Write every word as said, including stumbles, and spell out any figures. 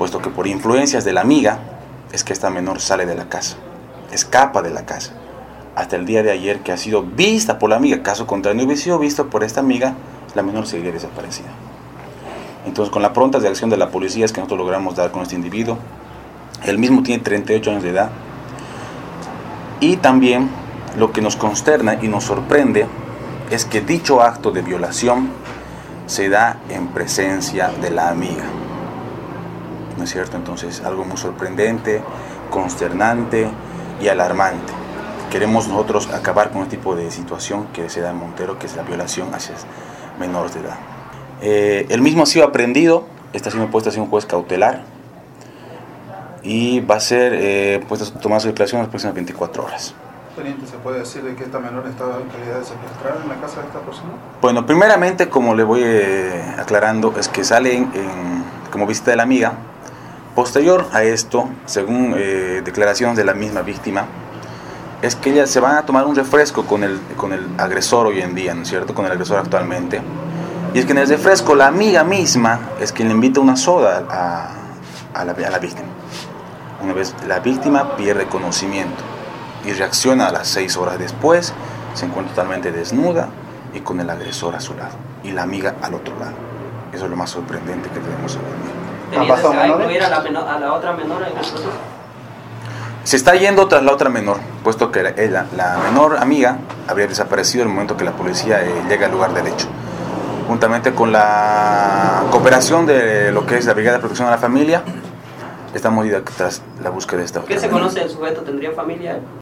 puesto que por influencias de la amiga es que esta menor sale de la casa, escapa de la casa, hasta el día de ayer que ha sido vista por la amiga. Caso contrario, no hubiese sido visto por esta amiga, la menor seguiría desaparecida. Entonces, con la pronta reacción de la policía es que nosotros logramos dar con este individuo. Él mismo tiene treinta y ocho años de edad. Y también lo que nos consterna y nos sorprende es que dicho acto de violación se da en presencia de la amiga. ¿No es cierto? Entonces, algo muy sorprendente, consternante y alarmante. Queremos nosotros acabar con este tipo de situación que se da en Montero, que es la violación hacia menores de edad. Eh, el mismo ha sido aprehendido, está siendo puesto hacia un juez cautelar y va a ser eh, puesto a tomar su declaración en las próximas veinticuatro horas. Teniente, ¿se puede decir de que esta menor estaba en calidad de secuestrada en la casa de esta persona? Bueno, primeramente, como le voy eh, aclarando, es que sale en, en, como visita de la amiga. Posterior a esto, según eh, declaraciones de la misma víctima, es que ellas se van a tomar un refresco con el, con el agresor hoy en día, ¿no es cierto? Con el agresor actualmente. Y es que en el refresco la amiga misma es quien le invita una soda a, a, la, a la víctima. Una vez la víctima pierde conocimiento y reacciona a las seis horas después, se encuentra totalmente desnuda y con el agresor a su lado y la amiga al otro lado. Eso es lo más sorprendente que tenemos hoy en día. ¿Se va a incluir a la, menor, a la otra menor en el proceso? Se está yendo tras la otra menor, puesto que la, la, la menor amiga habría desaparecido en el momento que la policía eh, llega al lugar del hecho. Juntamente con la cooperación de lo que es la Brigada de Protección a la Familia, estamos tras la búsqueda de esta otra ¿Qué se menor. conoce del sujeto? ¿Tendría familia?